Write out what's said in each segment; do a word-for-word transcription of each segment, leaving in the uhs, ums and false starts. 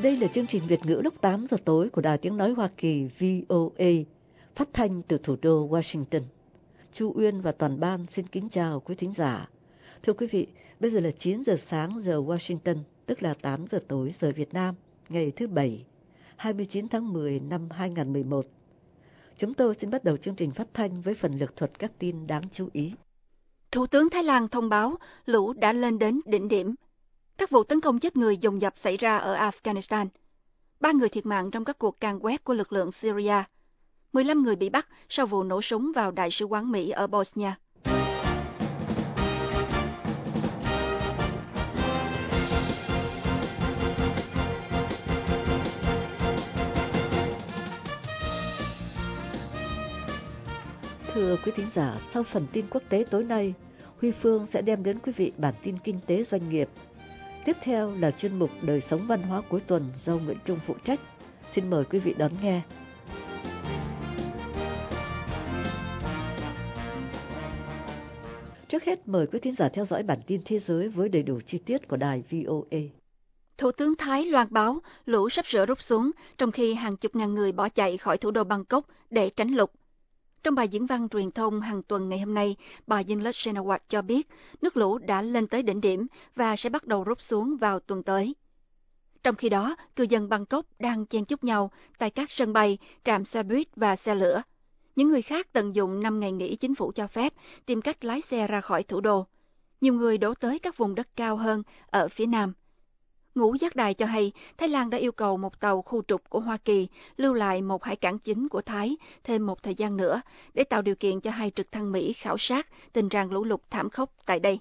Đây là chương trình Việt ngữ lúc tám giờ tối của Đài Tiếng Nói Hoa Kỳ V O A, phát thanh từ thủ đô Washington. Chu Uyên và toàn ban xin kính chào quý thính giả. Thưa quý vị, bây giờ là chín giờ sáng giờ Washington, tức là tám giờ tối giờ Việt Nam, ngày thứ Bảy, hai mươi chín tháng mười năm hai nghìn không trăm mười một. Chúng tôi xin bắt đầu chương trình phát thanh với phần lược thuật các tin đáng chú ý. Thủ tướng Thái Lan thông báo lũ đã lên đến đỉnh điểm. Các vụ tấn công chết người dồn dập xảy ra ở Afghanistan. Ba người thiệt mạng trong các cuộc càn quét của lực lượng Syria. mười lăm người bị bắt sau vụ nổ súng vào Đại sứ quán Mỹ ở Bosnia. Thưa quý thính giả, sau phần tin quốc tế tối nay, Huy Phương sẽ đem đến quý vị bản tin kinh tế doanh nghiệp. Tiếp theo là chuyên mục đời sống văn hóa cuối tuần do Nguyễn Trung phụ trách. Xin mời quý vị đón nghe. Trước hết mời quý thính giả theo dõi bản tin thế giới với đầy đủ chi tiết của đài V O A. Thủ tướng Thái loan báo lũ sắp sửa rút xuống, trong khi hàng chục ngàn người bỏ chạy khỏi thủ đô Bangkok để tránh lụt. Trong bài diễn văn truyền thông hàng tuần ngày hôm nay, bà Yingluck Shinawatra cho biết nước lũ đã lên tới đỉnh điểm và sẽ bắt đầu rút xuống vào tuần tới. Trong khi đó, cư dân Bangkok đang chen chúc nhau tại các sân bay, trạm xe buýt và xe lửa. Những người khác tận dụng năm ngày nghỉ chính phủ cho phép tìm cách lái xe ra khỏi thủ đô. Nhiều người đổ tới các vùng đất cao hơn ở phía nam. Ngũ giác đài cho hay Thái Lan đã yêu cầu một tàu khu trục của Hoa Kỳ lưu lại một hải cảng chính của Thái thêm một thời gian nữa để tạo điều kiện cho hai trực thăng Mỹ khảo sát tình trạng lũ lụt thảm khốc tại đây.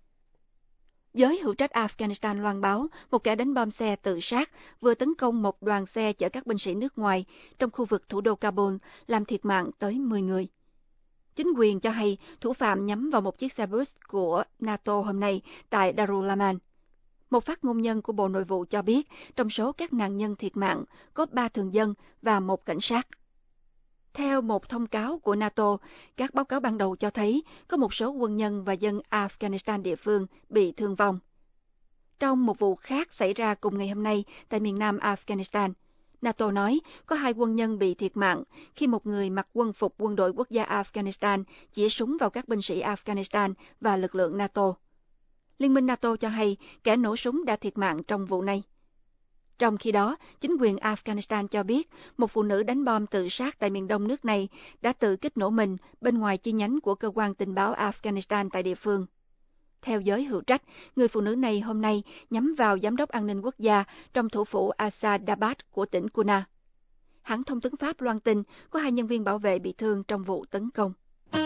Giới hữu trách Afghanistan loan báo một kẻ đánh bom xe tự sát vừa tấn công một đoàn xe chở các binh sĩ nước ngoài trong khu vực thủ đô Kabul, làm thiệt mạng tới mười người. Chính quyền cho hay thủ phạm nhắm vào một chiếc xe bus của NATO hôm nay tại Darul Aman. Một phát ngôn nhân của Bộ Nội vụ cho biết trong số các nạn nhân thiệt mạng có ba thường dân và một cảnh sát. Theo một thông cáo của NATO, các báo cáo ban đầu cho thấy có một số quân nhân và dân Afghanistan địa phương bị thương vong. Trong một vụ khác xảy ra cùng ngày hôm nay tại miền nam Afghanistan, NATO nói có hai quân nhân bị thiệt mạng khi một người mặc quân phục quân đội quốc gia Afghanistan chĩa súng vào các binh sĩ Afghanistan và lực lượng NATO. Liên minh NATO cho hay kẻ nổ súng đã thiệt mạng trong vụ này. Trong khi đó, chính quyền Afghanistan cho biết một phụ nữ đánh bom tự sát tại miền đông nước này đã tự kích nổ mình bên ngoài chi nhánh của cơ quan tình báo Afghanistan tại địa phương. Theo giới hữu trách, người phụ nữ này hôm nay nhắm vào giám đốc an ninh quốc gia trong thủ phủ Asadabad của tỉnh Kunar. Hãng thông tấn Pháp loan tin có hai nhân viên bảo vệ bị thương trong vụ tấn công.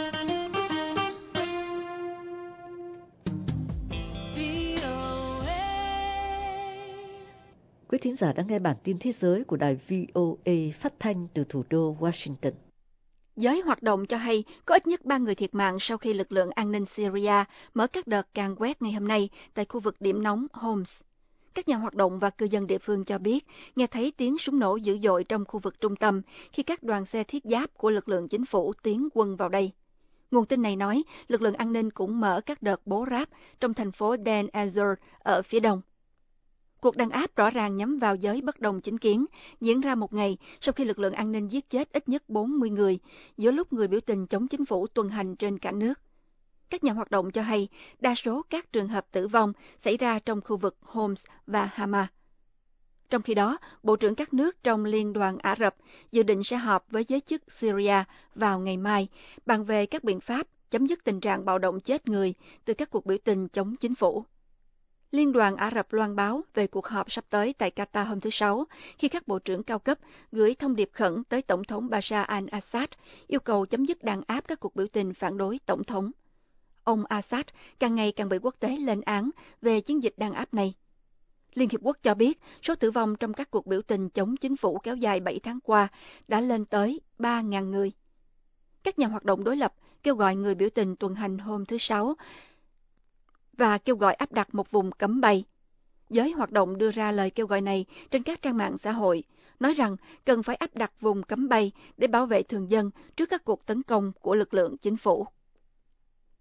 Quý thính giả đang nghe bản tin thế giới của đài V O A phát thanh từ thủ đô Washington. Giới hoạt động cho hay có ít nhất ba người thiệt mạng sau khi lực lượng an ninh Syria mở các đợt càn quét ngày hôm nay tại khu vực điểm nóng Homs. Các nhà hoạt động và cư dân địa phương cho biết nghe thấy tiếng súng nổ dữ dội trong khu vực trung tâm khi các đoàn xe thiết giáp của lực lượng chính phủ tiến quân vào đây. Nguồn tin này nói lực lượng an ninh cũng mở các đợt bố ráp trong thành phố Dan Azur ở phía đông. Cuộc đàn áp rõ ràng nhắm vào giới bất đồng chính kiến diễn ra một ngày sau khi lực lượng an ninh giết chết ít nhất bốn mươi người giữa lúc người biểu tình chống chính phủ tuần hành trên cả nước. Các nhà hoạt động cho hay đa số các trường hợp tử vong xảy ra trong khu vực Homs và Hama. Trong khi đó, Bộ trưởng các nước trong Liên đoàn Ả Rập dự định sẽ họp với giới chức Syria vào ngày mai bàn về các biện pháp chấm dứt tình trạng bạo động chết người từ các cuộc biểu tình chống chính phủ. Liên đoàn Ả Rập loan báo về cuộc họp sắp tới tại Qatar hôm thứ Sáu, khi các bộ trưởng cao cấp gửi thông điệp khẩn tới Tổng thống Bashar al-Assad, yêu cầu chấm dứt đàn áp các cuộc biểu tình phản đối Tổng thống. Ông Assad càng ngày càng bị quốc tế lên án về chiến dịch đàn áp này. Liên Hiệp Quốc cho biết số tử vong trong các cuộc biểu tình chống chính phủ kéo dài bảy tháng qua đã lên tới ba nghìn người. Các nhà hoạt động đối lập kêu gọi người biểu tình tuần hành hôm thứ Sáu và kêu gọi áp đặt một vùng cấm bay. Giới hoạt động đưa ra lời kêu gọi này trên các trang mạng xã hội, nói rằng cần phải áp đặt vùng cấm bay để bảo vệ thường dân trước các cuộc tấn công của lực lượng chính phủ.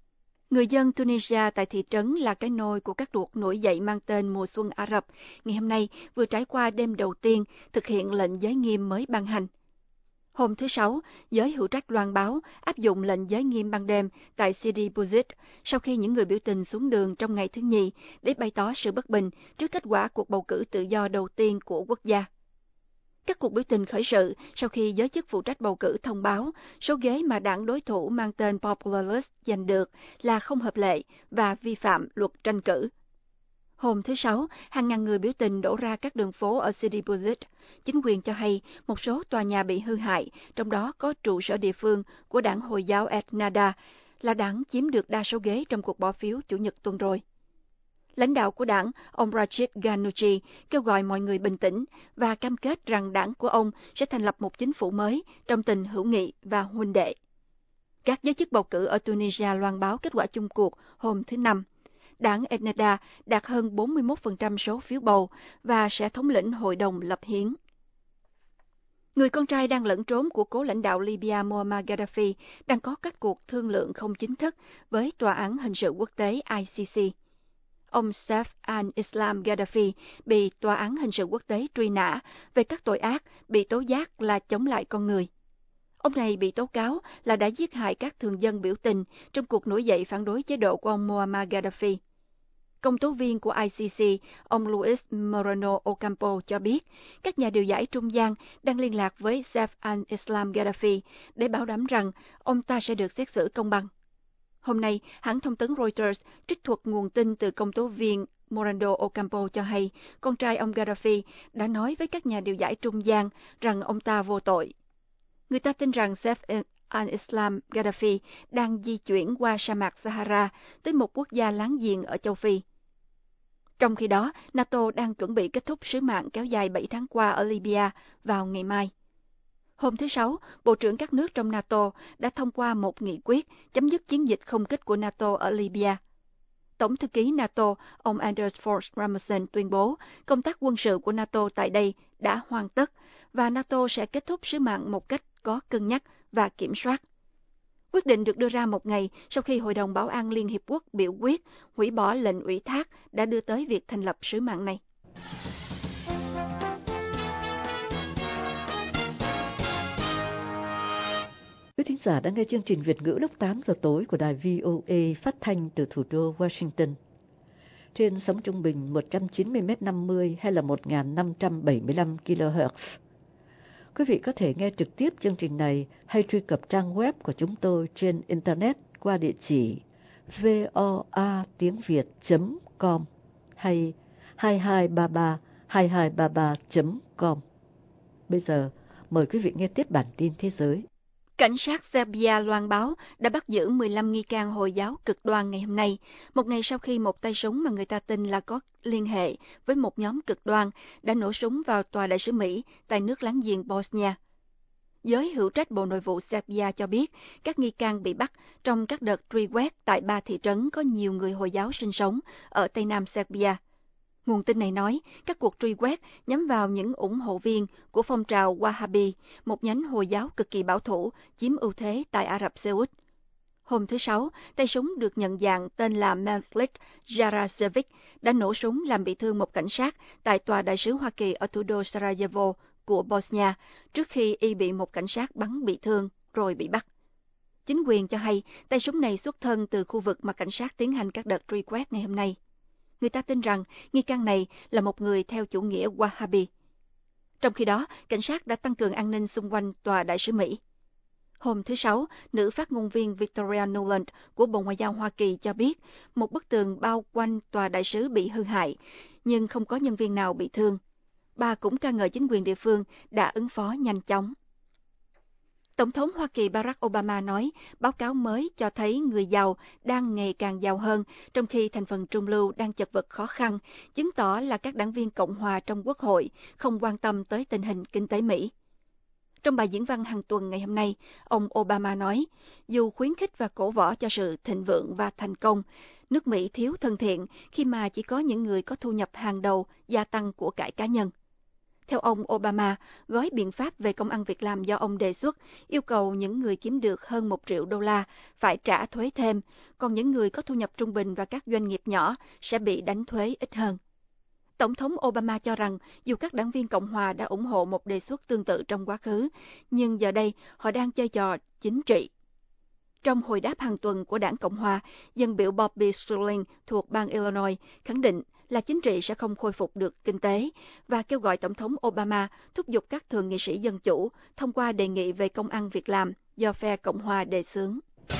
Người dân Tunisia tại thị trấn là cái nôi của các cuộc nổi dậy mang tên mùa xuân Ả Rập, ngày hôm nay vừa trải qua đêm đầu tiên thực hiện lệnh giới nghiêm mới ban hành. Hôm thứ Sáu, giới hữu trách loan báo áp dụng lệnh giới nghiêm ban đêm tại Sidi Bouzid sau khi những người biểu tình xuống đường trong ngày thứ Nhì để bày tỏ sự bất bình trước kết quả cuộc bầu cử tự do đầu tiên của quốc gia. Các cuộc biểu tình khởi sự sau khi giới chức phụ trách bầu cử thông báo số ghế mà đảng đối thủ mang tên Popular List giành được là không hợp lệ và vi phạm luật tranh cử. Hôm thứ Sáu, hàng ngàn người biểu tình đổ ra các đường phố ở Sidi Bouzid. Chính quyền cho hay một số tòa nhà bị hư hại, trong đó có trụ sở địa phương của đảng Hồi giáo Ennahda, là đảng chiếm được đa số ghế trong cuộc bỏ phiếu Chủ nhật tuần rồi. Lãnh đạo của đảng, ông Rachid Ghannouchi, kêu gọi mọi người bình tĩnh và cam kết rằng đảng của ông sẽ thành lập một chính phủ mới trong tình hữu nghị và huynh đệ. Các giới chức bầu cử ở Tunisia loan báo kết quả chung cuộc hôm thứ Năm. Đảng Ennahda đạt hơn bốn mươi mốt phần trăm số phiếu bầu và sẽ thống lĩnh hội đồng lập hiến. Người con trai đang lẫn trốn của cố lãnh đạo Libya Muammar Gaddafi đang có các cuộc thương lượng không chính thức với Tòa án Hình sự Quốc tế I C C. Ông Saif al-Islam Gaddafi bị Tòa án Hình sự Quốc tế truy nã về các tội ác bị tố giác là chống lại con người. Ông này bị tố cáo là đã giết hại các thường dân biểu tình trong cuộc nổi dậy phản đối chế độ của ông Muammar Gaddafi. Công tố viên của I C C, ông Luis Moreno Ocampo cho biết, các nhà điều giải trung gian đang liên lạc với Saif al-Islam Gaddafi để bảo đảm rằng ông ta sẽ được xét xử công bằng. Hôm nay, hãng thông tấn Reuters trích thuật nguồn tin từ công tố viên Moreno Ocampo cho hay con trai ông Gaddafi đã nói với các nhà điều giải trung gian rằng ông ta vô tội. Người ta tin rằng Saif al-Islam Gaddafi đang di chuyển qua sa mạc Sahara tới một quốc gia láng giềng ở châu Phi. Trong khi đó, NATO đang chuẩn bị kết thúc sứ mạng kéo dài bảy tháng qua ở Libya vào ngày mai. Hôm thứ Sáu, Bộ trưởng các nước trong NATO đã thông qua một nghị quyết chấm dứt chiến dịch không kích của NATO ở Libya. Tổng thư ký NATO, ông Anders Fogh Rasmussen tuyên bố công tác quân sự của NATO tại đây đã hoàn tất và NATO sẽ kết thúc sứ mạng một cách có cân nhắc và kiểm soát. Quyết định được đưa ra một ngày sau khi Hội đồng Bảo an Liên Hiệp Quốc biểu quyết hủy bỏ lệnh ủy thác đã đưa tới việc thành lập sứ mạng này. Quý thính giả đang nghe chương trình Việt ngữ lúc tám giờ tối của đài V O A phát thanh từ thủ đô Washington. Trên sóng trung bình một trăm chín mươi mét năm mươi hay là một nghìn năm trăm bảy mươi lăm ki lô héc. Quý vị có thể nghe trực tiếp chương trình này hay truy cập trang web của chúng tôi trên Internet qua địa chỉ voa tiếng việt chấm com hay hai hai ba ba hai hai ba ba chấm com. Bây giờ, mời quý vị nghe tiếp bản tin thế giới. Cảnh sát Serbia loan báo đã bắt giữ mười lăm nghi can Hồi giáo cực đoan ngày hôm nay, một ngày sau khi một tay súng mà người ta tin là có liên hệ với một nhóm cực đoan đã nổ súng vào tòa đại sứ Mỹ tại nước láng giềng Bosnia. Giới hữu trách Bộ Nội vụ Serbia cho biết các nghi can bị bắt trong các đợt truy quét tại ba thị trấn có nhiều người Hồi giáo sinh sống ở Tây Nam Serbia. Nguồn tin này nói các cuộc truy quét nhắm vào những ủng hộ viên của phong trào Wahhabi, một nhánh Hồi giáo cực kỳ bảo thủ chiếm ưu thế tại Ả Rập Xê Út. Hôm thứ Sáu, tay súng được nhận dạng tên là Melik Jarasevic đã nổ súng làm bị thương một cảnh sát tại tòa đại sứ Hoa Kỳ ở thủ đô Sarajevo của Bosnia trước khi y bị một cảnh sát bắn bị thương rồi bị bắt. Chính quyền cho hay tay súng này xuất thân từ khu vực mà cảnh sát tiến hành các đợt truy quét ngày hôm nay. Người ta tin rằng nghi can này là một người theo chủ nghĩa Wahhabi. Trong khi đó, cảnh sát đã tăng cường an ninh xung quanh tòa đại sứ Mỹ. Hôm thứ Sáu, nữ phát ngôn viên Victoria Nuland của Bộ Ngoại giao Hoa Kỳ cho biết một bức tường bao quanh tòa đại sứ bị hư hại, nhưng không có nhân viên nào bị thương. Bà cũng ca ngợi chính quyền địa phương đã ứng phó nhanh chóng. Tổng thống Hoa Kỳ Barack Obama nói báo cáo mới cho thấy người giàu đang ngày càng giàu hơn, trong khi thành phần trung lưu đang chật vật khó khăn, chứng tỏ là các đảng viên Cộng hòa trong Quốc hội không quan tâm tới tình hình kinh tế Mỹ. Trong bài diễn văn hàng tuần ngày hôm nay, ông Obama nói, dù khuyến khích và cổ võ cho sự thịnh vượng và thành công, nước Mỹ thiếu thân thiện khi mà chỉ có những người có thu nhập hàng đầu gia tăng của cải cá nhân. Theo ông Obama, gói biện pháp về công ăn việc làm do ông đề xuất yêu cầu những người kiếm được hơn một triệu đô la phải trả thuế thêm, còn những người có thu nhập trung bình và các doanh nghiệp nhỏ sẽ bị đánh thuế ít hơn. Tổng thống Obama cho rằng dù các đảng viên Cộng hòa đã ủng hộ một đề xuất tương tự trong quá khứ, nhưng giờ đây họ đang chơi trò chính trị. Trong hồi đáp hàng tuần của đảng Cộng hòa, dân biểu Bobby Sterling thuộc bang Illinois khẳng định là chính trị sẽ không khôi phục được kinh tế và kêu gọi Tổng thống Obama thúc giục các thượng nghị sĩ dân chủ thông qua đề nghị về công ăn việc làm do phe Cộng hòa đề xướng.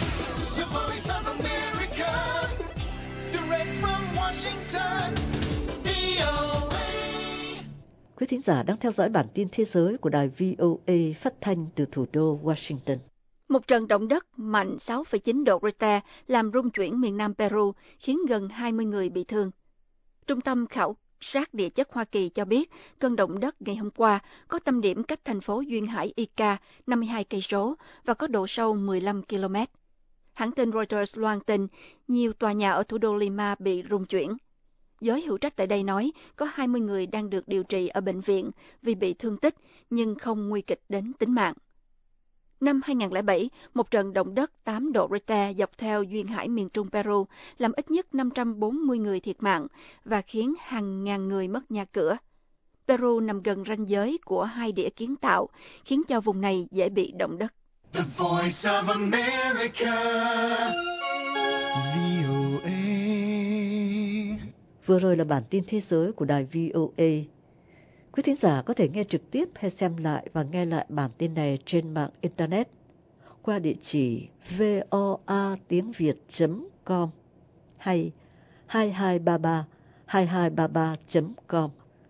Quý thính giả đang theo dõi bản tin thế giới của đài vê o a phát thanh từ thủ đô Washington. Một trận động đất mạnh sáu phẩy chín độ Richter làm rung chuyển miền nam Peru, khiến gần hai mươi người bị thương. Trung tâm khảo sát địa chất Hoa Kỳ cho biết cơn động đất ngày hôm qua có tâm điểm cách thành phố duyên hải Ica năm mươi hai cây số và có độ sâu mười lăm ki lô mét. Hãng tin Reuters loan tin nhiều tòa nhà ở thủ đô Lima bị rung chuyển. Giới hữu trách tại đây nói có hai mươi người đang được điều trị ở bệnh viện vì bị thương tích nhưng không nguy kịch đến tính mạng. Năm hai không không bảy, một trận động đất tám độ Richter dọc theo duyên hải miền trung Peru làm ít nhất năm trăm bốn mươi người thiệt mạng và khiến hàng ngàn người mất nhà cửa. Peru nằm gần ranh giới của hai đĩa kiến tạo, khiến cho vùng này dễ bị động đất. The Voice of America, vê o a. Vừa rồi là bản tin thế giới của đài vê o a. Quý thính giả có thể nghe trực tiếp hay xem lại và nghe lại bản tin này trên mạng Internet qua địa chỉ voa tiếng việt chấm com hay hai hai ba ba hai hai ba ba chấm com.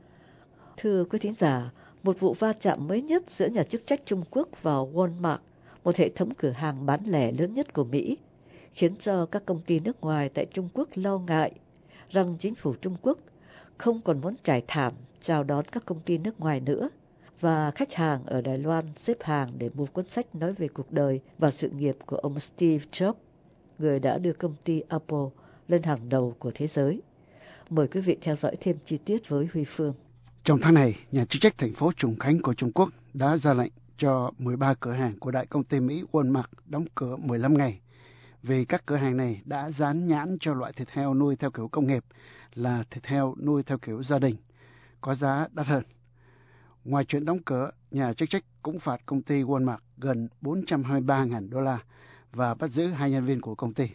Thưa quý thính giả, một vụ va chạm mới nhất giữa nhà chức trách Trung Quốc và Walmart, một hệ thống cửa hàng bán lẻ lớn nhất của Mỹ, khiến cho các công ty nước ngoài tại Trung Quốc lo ngại rằng chính phủ Trung Quốc không còn muốn trải thảm chào đón các công ty nước ngoài nữa, và khách hàng ở Đài Loan xếp hàng để mua cuốn sách nói về cuộc đời và sự nghiệp của ông Steve Jobs, người đã đưa công ty Apple lên hàng đầu của thế giới. Mời quý vị theo dõi thêm chi tiết với Huy Phương. Trong tháng này, nhà chức trách thành phố Trùng Khánh của Trung Quốc đã ra lệnh cho mười ba cửa hàng của đại công ty Mỹ Walmart đóng cửa mười lăm ngày vì các cửa hàng này đã dán nhãn cho loại thịt heo nuôi theo kiểu công nghiệp là thịt heo nuôi theo kiểu gia đình, có giá đắt hơn. Ngoài chuyện đóng cửa, nhà chức trách cũng phạt công ty Walmart gần bốn trăm hai mươi ba nghìn đô la và bắt giữ hai nhân viên của công ty.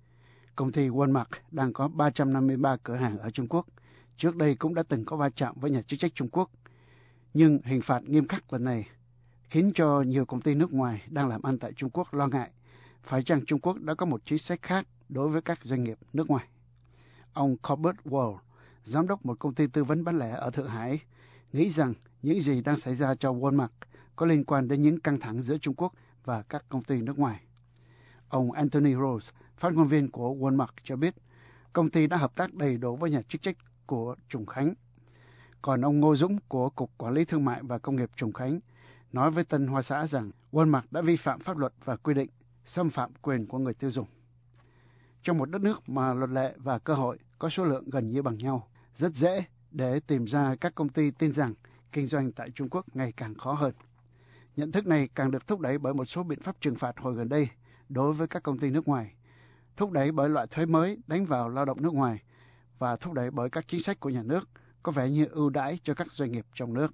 Công ty Walmart đang có ba trăm năm mươi ba cửa hàng ở Trung Quốc. Trước đây cũng đã từng có va chạm với nhà chức trách Trung Quốc. Nhưng hình phạt nghiêm khắc lần này khiến cho nhiều công ty nước ngoài đang làm ăn tại Trung Quốc lo ngại phải chăng Trung Quốc đã có một chính sách khác đối với các doanh nghiệp nước ngoài. Ông Corbett Wall, giám đốc một công ty tư vấn bán lẻ ở Thượng Hải, nghĩ rằng những gì đang xảy ra cho Walmart có liên quan đến những căng thẳng giữa Trung Quốc và các công ty nước ngoài. Ông Anthony Rose, phát ngôn viên của Walmart cho biết công ty đã hợp tác đầy đủ với nhà chức trách của Trùng Khánh. Còn ông Ngô Dũng của Cục Quản lý Thương mại và Công nghiệp Trùng Khánh nói với Tân Hoa Xã rằng Walmart đã vi phạm pháp luật và quy định, xâm phạm quyền của người tiêu dùng. Trong một đất nước mà luật lệ và cơ hội có số lượng gần như bằng nhau, rất dễ để tìm ra các công ty tin rằng kinh doanh tại Trung Quốc ngày càng khó hơn. Nhận thức này càng được thúc đẩy bởi một số biện pháp trừng phạt hồi gần đây đối với các công ty nước ngoài, thúc đẩy bởi loại thuế mới đánh vào lao động nước ngoài và thúc đẩy bởi các chính sách của nhà nước có vẻ như ưu đãi cho các doanh nghiệp trong nước.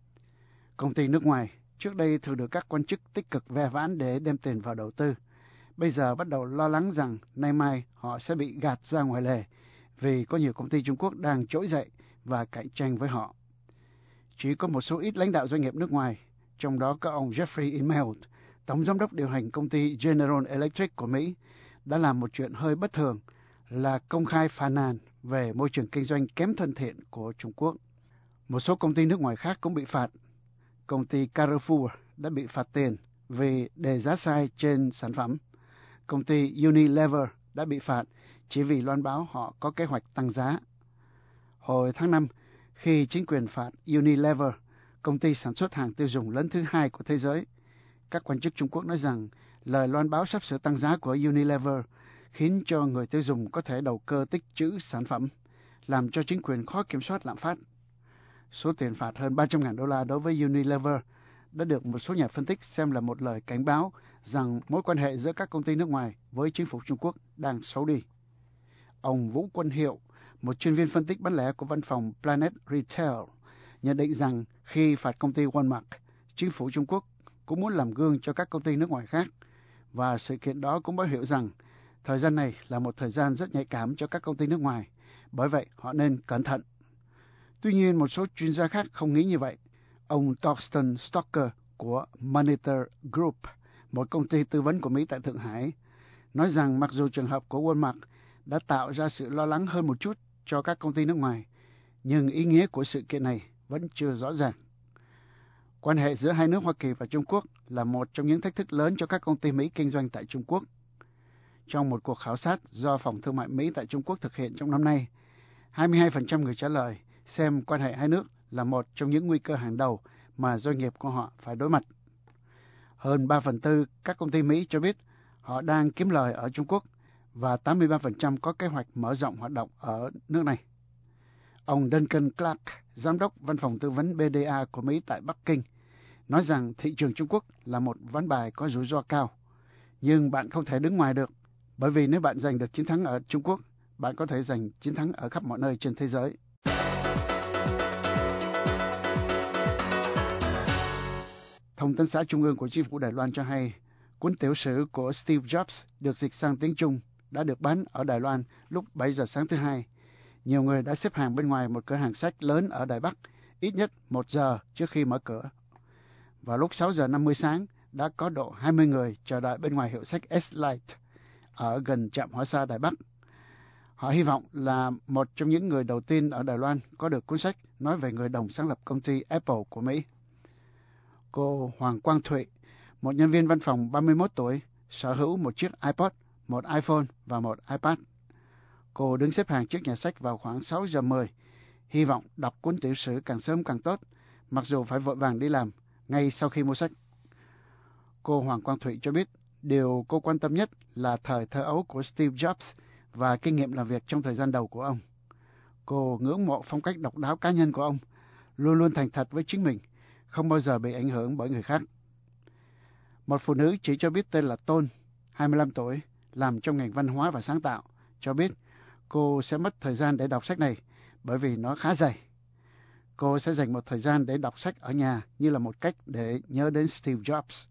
Công ty nước ngoài trước đây thường được các quan chức tích cực ve vãn để đem tiền vào đầu tư. Bây giờ bắt đầu lo lắng rằng nay mai họ sẽ bị gạt ra ngoài lề vì có nhiều công ty Trung Quốc đang trỗi dậy và cạnh tranh với họ. Chỉ có một số ít lãnh đạo doanh nghiệp nước ngoài, trong đó có ông Jeffrey Immelt, tổng giám đốc điều hành công ty General Electric của Mỹ, đã làm một chuyện hơi bất thường là công khai phàn nàn về môi trường kinh doanh kém thân thiện của Trung Quốc. Một số công ty nước ngoài khác cũng bị phạt. Công ty Carrefour đã bị phạt tiền vì đề giá sai trên sản phẩm. Công ty Unilever đã bị phạt chỉ vì loan báo họ có kế hoạch tăng giá. Hồi tháng năm, khi chính quyền phạt Unilever, công ty sản xuất hàng tiêu dùng lớn thứ hai của thế giới, các quan chức Trung Quốc nói rằng lời loan báo sắp sửa tăng giá của Unilever khiến cho người tiêu dùng có thể đầu cơ tích trữ sản phẩm, làm cho chính quyền khó kiểm soát lạm phát. Số tiền phạt hơn ba trăm ngàn đô la đối với Unilever đã được một số nhà phân tích xem là một lời cảnh báo rằng mối quan hệ giữa các công ty nước ngoài với chính phủ Trung Quốc đang xấu đi. Ông Vũ Quân Hiệu, một chuyên viên phân tích bán lẻ của văn phòng Planet Retail, nhận định rằng khi phạt công ty Walmart, chính phủ Trung Quốc cũng muốn làm gương cho các công ty nước ngoài khác, và sự kiện đó cũng báo hiệu rằng thời gian này là một thời gian rất nhạy cảm cho các công ty nước ngoài, bởi vậy họ nên cẩn thận. Tuy nhiên, một số chuyên gia khác không nghĩ như vậy. Ông Thorsten Stocker của Monitor Group, một công ty tư vấn của Mỹ tại Thượng Hải, nói rằng mặc dù trường hợp của Walmart đã tạo ra sự lo lắng hơn một chút cho các công ty nước ngoài, nhưng ý nghĩa của sự kiện này vẫn chưa rõ ràng. Quan hệ giữa hai nước Hoa Kỳ và Trung Quốc là một trong những thách thức lớn cho các công ty Mỹ kinh doanh tại Trung Quốc. Trong một cuộc khảo sát do Phòng Thương mại Mỹ tại Trung Quốc thực hiện trong năm nay, hai mươi hai phần trăm người trả lời xem quan hệ hai nước là một trong những nguy cơ hàng đầu mà doanh nghiệp của họ phải đối mặt. Hơn ba phần tư các công ty Mỹ cho biết họ đang kiếm lời ở Trung Quốc, và tám mươi ba phần trăm có kế hoạch mở rộng hoạt động ở nước này. Ông Duncan Clark, giám đốc văn phòng tư vấn bê đê a của Mỹ tại Bắc Kinh, nói rằng thị trường Trung Quốc là một ván bài có rủi ro cao, nhưng bạn không thể đứng ngoài được, bởi vì nếu bạn giành được chiến thắng ở Trung Quốc, bạn có thể giành chiến thắng ở khắp mọi nơi trên thế giới. Thông tấn xã Trung ương của Chính phủ Đài Loan cho hay, cuốn tiểu sử của Steve Jobs được dịch sang tiếng Trung đã được bán ở Đài Loan lúc bảy giờ sáng thứ Hai. Nhiều người đã xếp hàng bên ngoài một cửa hàng sách lớn ở Đài Bắc, ít nhất một giờ trước khi mở cửa. Vào lúc sáu giờ năm mươi sáng, đã có độ hai mươi người chờ đợi bên ngoài hiệu sách S-Lite ở gần trạm hỏa xa Đài Bắc. Họ hy vọng là một trong những người đầu tiên ở Đài Loan có được cuốn sách nói về người đồng sáng lập công ty Apple của Mỹ. Cô Hoàng Quang Thụy, một nhân viên văn phòng ba mươi mốt tuổi, sở hữu một chiếc iPod, một iPhone và một iPad. Cô đứng xếp hàng trước nhà sách vào khoảng sáu giờ mười, hy vọng đọc cuốn tiểu sử càng sớm càng tốt, mặc dù phải vội vàng đi làm ngay sau khi mua sách. Cô Hoàng Quang Thụy cho biết điều cô quan tâm nhất là thời thơ ấu của Steve Jobs và kinh nghiệm làm việc trong thời gian đầu của ông. Cô ngưỡng mộ phong cách độc đáo cá nhân của ông, luôn luôn thành thật với chính mình, không bao giờ bị ảnh hưởng bởi người khác. Một phụ nữ chỉ cho biết tên là Tôn, hai mươi lăm tuổi, làm trong ngành văn hóa và sáng tạo, cho biết cô sẽ mất thời gian để đọc sách này bởi vì nó khá dày. Cô sẽ dành một thời gian để đọc sách ở nhà như là một cách để nhớ đến Steve Jobs.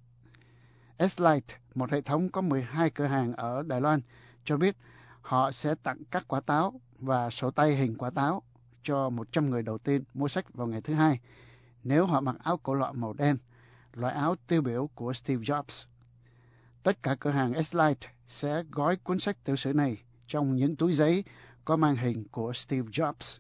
S-Lite, một hệ thống có mười hai cửa hàng ở Đài Loan, cho biết họ sẽ tặng các quả táo và sổ tay hình quả táo cho một trăm người đầu tiên mua sách vào ngày thứ Hai, nếu họ mặc áo cổ lọ màu đen, loại áo tiêu biểu của Steve Jobs. Tất cả cửa hàng S-Lite sẽ gói cuốn sách tiểu sử này trong những túi giấy có mang hình của Steve Jobs.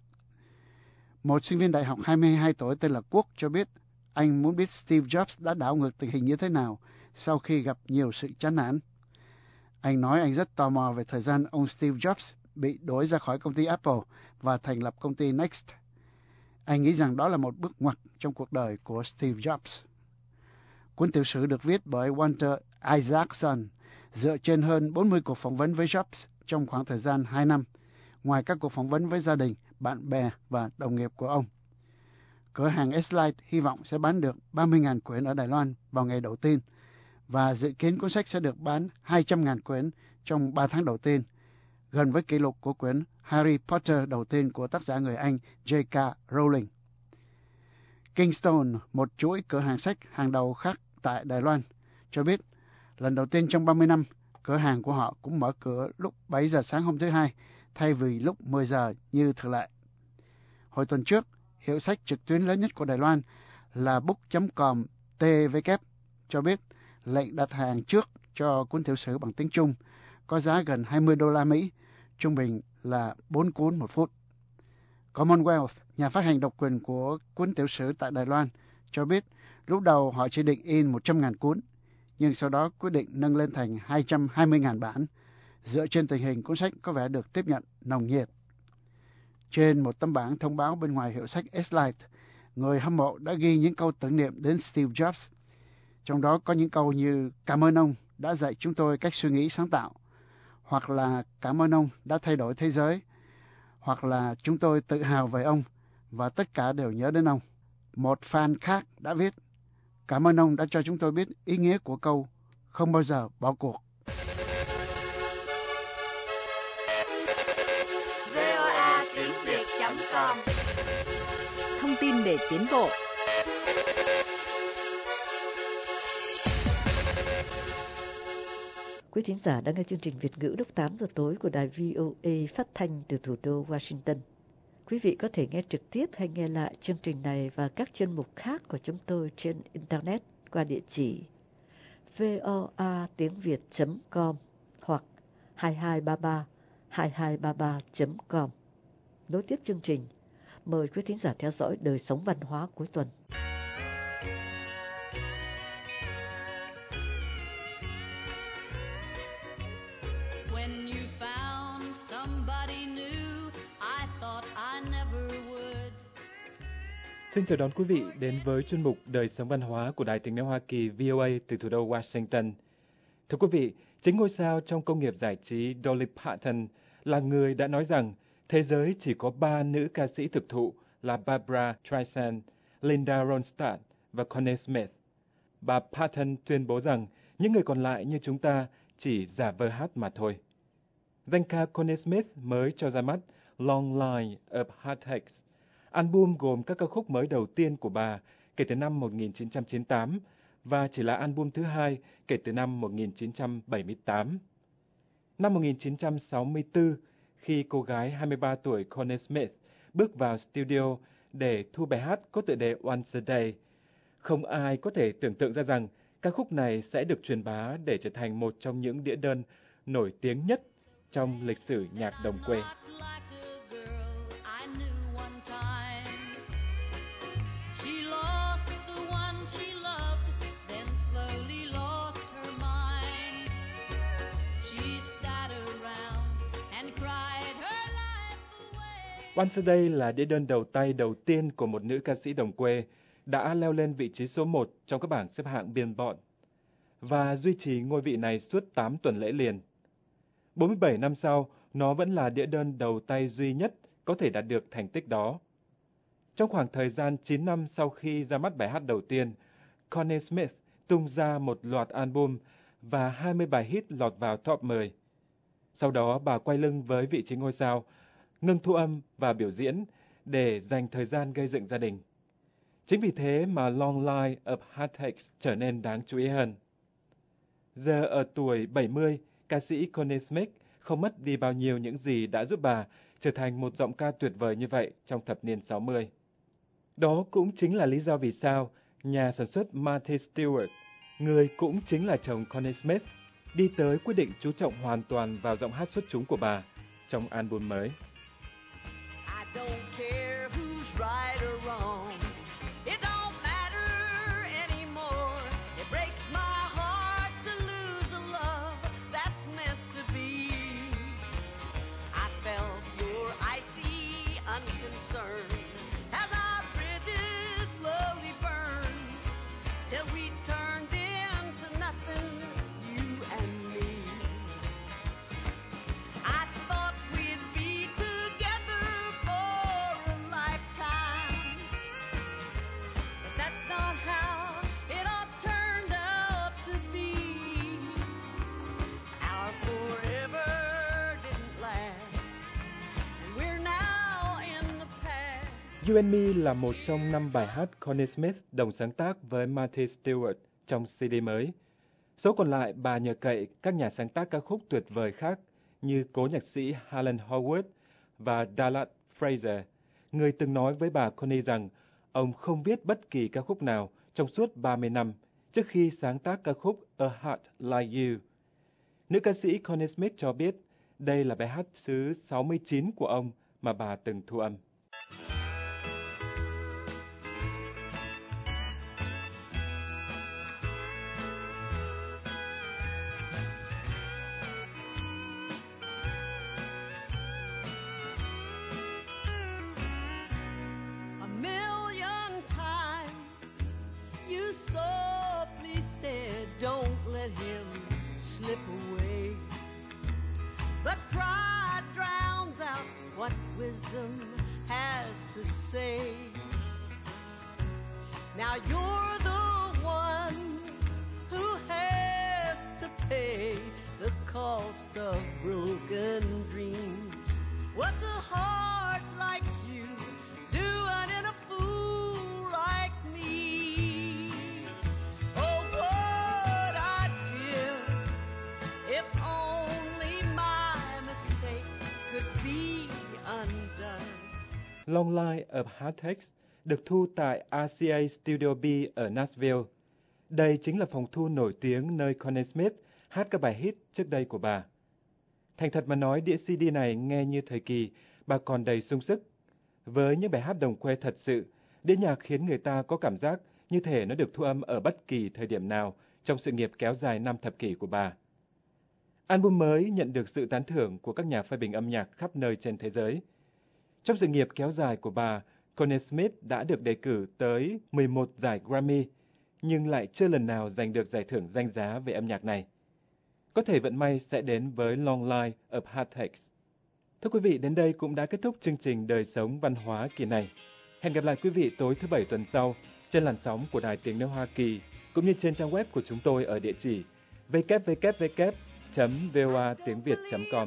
Một sinh viên đại học hai mươi hai tuổi tên là Quốc cho biết anh muốn biết Steve Jobs đã đảo ngược tình hình như thế nào sau khi gặp nhiều sự chán nản. Anh nói anh rất tò mò về thời gian ông Steve Jobs bị đuổi ra khỏi công ty Apple và thành lập công ty Next. Anh nghĩ rằng đó là một bước ngoặt trong cuộc đời của Steve Jobs. Cuốn tiểu sử được viết bởi Walter Isaacson dựa trên hơn bốn mươi cuộc phỏng vấn với Jobs trong khoảng thời gian hai năm, ngoài các cuộc phỏng vấn với gia đình, bạn bè và đồng nghiệp của ông. Cửa hàng S-Lite hy vọng sẽ bán được ba mươi nghìn quyển ở Đài Loan vào ngày đầu tiên, và dự kiến cuốn sách sẽ được bán hai trăm nghìn quyển trong ba tháng đầu tiên, gần với kỷ lục của quyển Harry Potter đầu tiên của tác giả người Anh J K Rowling. Kingstone, một chuỗi cửa hàng sách hàng đầu khác tại Đài Loan, cho biết lần đầu tiên trong ba mươi năm, cửa hàng của họ cũng mở cửa lúc bảy giờ sáng hôm thứ Hai, thay vì lúc mười giờ như thường lệ. Hồi tuần trước, hiệu sách trực tuyến lớn nhất của Đài Loan là book chấm com T V K cho biết lệnh đặt hàng trước cho cuốn tiểu sử bằng tiếng Trung có giá gần hai mươi đô la Mỹ, trung bình là bốn cuốn một phút. Commonwealth, nhà phát hành độc quyền của cuốn tiểu sử tại Đài Loan, cho biết lúc đầu họ chỉ định in một trăm nghìn cuốn, nhưng sau đó quyết định nâng lên thành hai trăm hai mươi nghìn bản, dựa trên tình hình cuốn sách có vẻ được tiếp nhận nồng nhiệt. Trên một tấm bảng thông báo bên ngoài hiệu sách S-Lite, người hâm mộ đã ghi những câu tưởng niệm đến Steve Jobs. Trong đó có những câu như cảm ơn ông đã dạy chúng tôi cách suy nghĩ sáng tạo, hoặc là cảm ơn ông đã thay đổi thế giới, hoặc là chúng tôi tự hào về ông và tất cả đều nhớ đến ông. Một fan khác đã viết: cảm ơn ông đã cho chúng tôi biết ý nghĩa của câu không bao giờ bỏ cuộc. vê o a tiếng việt chấm com Thông tin để tiến bộ. Quý thính giả đang nghe chương trình Việt ngữ lúc tám giờ tối của đài vê o a phát thanh từ thủ đô Washington. Quý vị có thể nghe trực tiếp hay nghe lại chương trình này và các chuyên mục khác của chúng tôi trên Internet qua địa chỉ voa tiếng việt chấm com hoặc hai hai ba ba hai hai ba ba chấm com. Nối tiếp chương trình, mời quý thính giả theo dõi đời sống văn hóa cuối tuần. Xin chào đón quý vị đến với chuyên mục Đời sống văn hóa của Đài Tiếng nói Hoa Kỳ vê o a từ thủ đô Washington. Thưa quý vị, chính ngôi sao trong công nghiệp giải trí Dolly Parton là người đã nói rằng thế giới chỉ có ba nữ ca sĩ thực thụ là Barbra Streisand, Linda Ronstadt và Connie Smith. Bà Parton tuyên bố rằng những người còn lại như chúng ta chỉ giả vờ hát mà thôi. Danh ca Connie Smith mới cho ra mắt Long Line of Heartaches, album gồm các ca khúc mới đầu tiên của bà kể từ năm một nghìn chín trăm chín mươi tám và chỉ là album thứ hai kể từ năm một nghìn chín trăm bảy mươi tám. Năm một nghìn chín trăm sáu mươi tư, khi cô gái hai mươi ba tuổi Connie Smith bước vào studio để thu bài hát có tựa đề Once a Day, không ai có thể tưởng tượng ra rằng ca khúc này sẽ được truyền bá để trở thành một trong những đĩa đơn nổi tiếng nhất trong lịch sử nhạc đồng quê. Once a Day là đĩa đơn đầu tay đầu tiên của một nữ ca sĩ đồng quê, đã leo lên vị trí số một trong các bảng xếp hạng Billboard và duy trì ngôi vị này suốt tám tuần lễ liền. bốn mươi bảy năm sau, nó vẫn là đĩa đơn đầu tay duy nhất có thể đạt được thành tích đó. Trong khoảng thời gian chín năm sau khi ra mắt bài hát đầu tiên, Connie Smith tung ra một loạt album và hai mươi bài hit lọt vào top mười. Sau đó, bà quay lưng với vị trí ngôi sao, ngừng thu âm và biểu diễn để dành thời gian gây dựng gia đình. Chính vì thế mà Long Line of Heartaches trở nên đáng chú ý hơn. Giờ ở tuổi bảy mươi, ca sĩ Connie Smith không mất đi bao nhiêu những gì đã giúp bà trở thành một giọng ca tuyệt vời như vậy trong thập niên sáu mươi. Đó cũng chính là lý do vì sao nhà sản xuất Marty Stewart, người cũng chính là chồng Connie Smith, đi tới quyết định chú trọng hoàn toàn vào giọng hát xuất chúng của bà trong album mới. You and Me là một trong năm bài hát Connie Smith đồng sáng tác với Marty Stewart trong xê đê mới. Số còn lại bà nhờ cậy các nhà sáng tác ca khúc tuyệt vời khác như cố nhạc sĩ Alan Howard và Dallas Fraser, người từng nói với bà Connie rằng ông không viết bất kỳ ca khúc nào trong suốt ba mươi năm trước khi sáng tác ca khúc A Heart Like You. Nữ ca sĩ Connie Smith cho biết đây là bài hát thứ sáu mươi chín của ông mà bà từng thu âm. Now you're the one who has to pay the cost of broken dreams. What's a heart like you doing in a fool like me? Oh, what I'd give if only my mistake could be undone. Long Line of Heartaches được thu tại rờ xê a Studio B ở Nashville. Đây chính là phòng thu nổi tiếng nơi Connie Smith hát các bài hit trước đây của bà. Thành thật mà nói, đĩa xê đê này nghe như thời kỳ bà còn đầy sung sức. Với những bài hát đồng quê thật sự, đĩa nhạc khiến người ta có cảm giác như thể nó được thu âm ở bất kỳ thời điểm nào trong sự nghiệp kéo dài năm thập kỷ của bà. Album mới nhận được sự tán thưởng của các nhà phê bình âm nhạc khắp nơi trên thế giới. Trong sự nghiệp kéo dài của bà, Connie Smith đã được đề cử tới mười một giải Grammy, nhưng lại chưa lần nào giành được giải thưởng danh giá về âm nhạc này. Có thể vận may sẽ đến với Long Line of Heartaches. Thưa quý vị, đến đây cũng đã kết thúc chương trình Đời sống văn hóa kỳ này. Hẹn gặp lại quý vị tối thứ Bảy tuần sau trên làn sóng của Đài Tiếng nói Hoa Kỳ, cũng như trên trang web của chúng tôi ở địa chỉ w w w chấm v o a tiếng việt chấm com.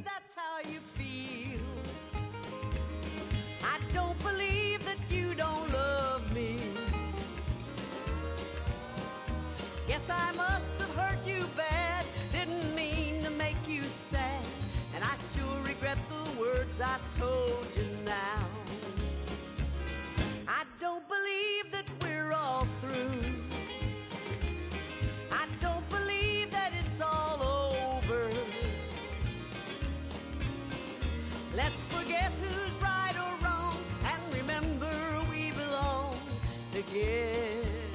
I must have hurt you bad, didn't mean to make you sad, and I sure regret the words I told you now. I don't believe that we're all through. I don't believe that it's all over. Let's forget who's right or wrong and remember we belong together.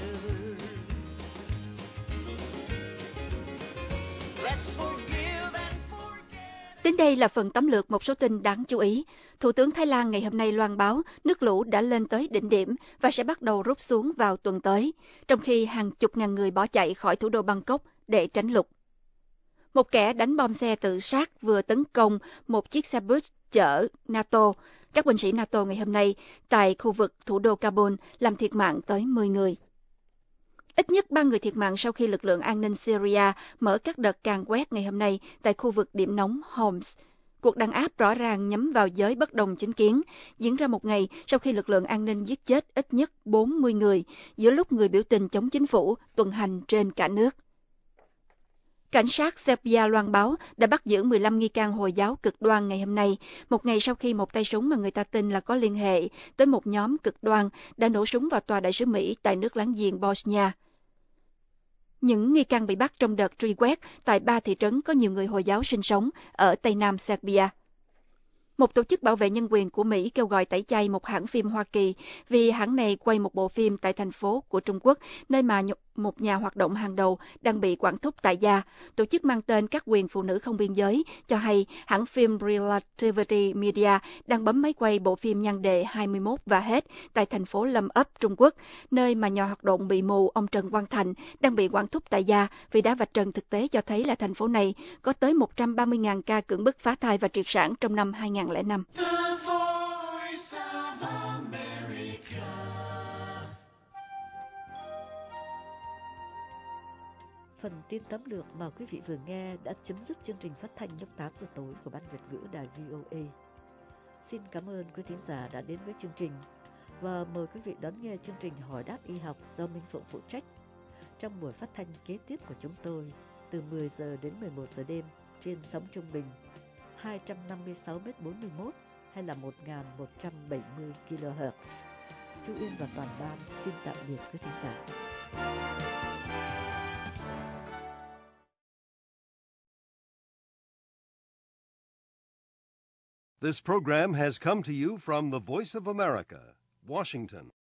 Đến đây là phần tóm lược một số tin đáng chú ý. Thủ tướng Thái Lan ngày hôm nay loan báo nước lũ đã lên tới đỉnh điểm và sẽ bắt đầu rút xuống vào tuần tới, trong khi hàng chục ngàn người bỏ chạy khỏi thủ đô Bangkok để tránh lụt. Một kẻ đánh bom xe tự sát vừa tấn công một chiếc xe bus chở NATO, các binh sĩ NATO ngày hôm nay tại khu vực thủ đô Kabul, làm thiệt mạng tới mười người. Ít nhất ba người thiệt mạng sau khi lực lượng an ninh Syria mở các đợt càn quét ngày hôm nay tại khu vực điểm nóng Homs. Cuộc đàn áp rõ ràng nhắm vào giới bất đồng chính kiến, diễn ra một ngày sau khi lực lượng an ninh giết chết ít nhất bốn mươi người, giữa lúc người biểu tình chống chính phủ tuần hành trên cả nước. Cảnh sát Serbia loan báo đã bắt giữ mười lăm nghi can Hồi giáo cực đoan ngày hôm nay, một ngày sau khi một tay súng mà người ta tin là có liên hệ tới một nhóm cực đoan đã nổ súng vào tòa đại sứ Mỹ tại nước láng giềng Bosnia. Những nghi can bị bắt trong đợt truy quét tại ba thị trấn có nhiều người Hồi giáo sinh sống ở Tây Nam Serbia. Một tổ chức bảo vệ nhân quyền của Mỹ kêu gọi tẩy chay một hãng phim Hoa Kỳ vì hãng này quay một bộ phim tại thành phố của Trung Quốc, nơi mà một nhà hoạt động hàng đầu đang bị quản thúc tại gia. Tổ chức mang tên Các quyền phụ nữ không biên giới cho hay hãng phim Relativity Media đang bấm máy quay bộ phim nhan đề hai mươi mốt và hết tại thành phố Lâm Ấp, Trung Quốc, nơi mà nhà hoạt động bị mù ông Trần Quang Thành đang bị quản thúc tại gia vì đã vạch trần thực tế cho thấy là thành phố này có tới một trăm ba mươi nghìn ca cưỡng bức phá thai và triệt sản trong năm hai nghìn không trăm lẻ năm. Phần tin tóm lược mà quý vị vừa nghe đã chấm dứt chương trình phát thanh lúc tám giờ tối của Ban Việt ngữ Đài vê o a. Xin cảm ơn quý thính giả đã đến với chương trình và mời quý vị đón nghe chương trình Hỏi đáp y học do Minh Phụng phụ trách trong buổi phát thanh kế tiếp của chúng tôi từ mười giờ đến mười một giờ đêm trên sóng trung bình hai trăm năm mươi sáu mét bốn mươi mốt hay là một nghìn một trăm bảy mươi ki lô héc. Chu Yên và toàn ban xin tạm biệt quý thính giả. This program has come to you from the Voice of America, Washington.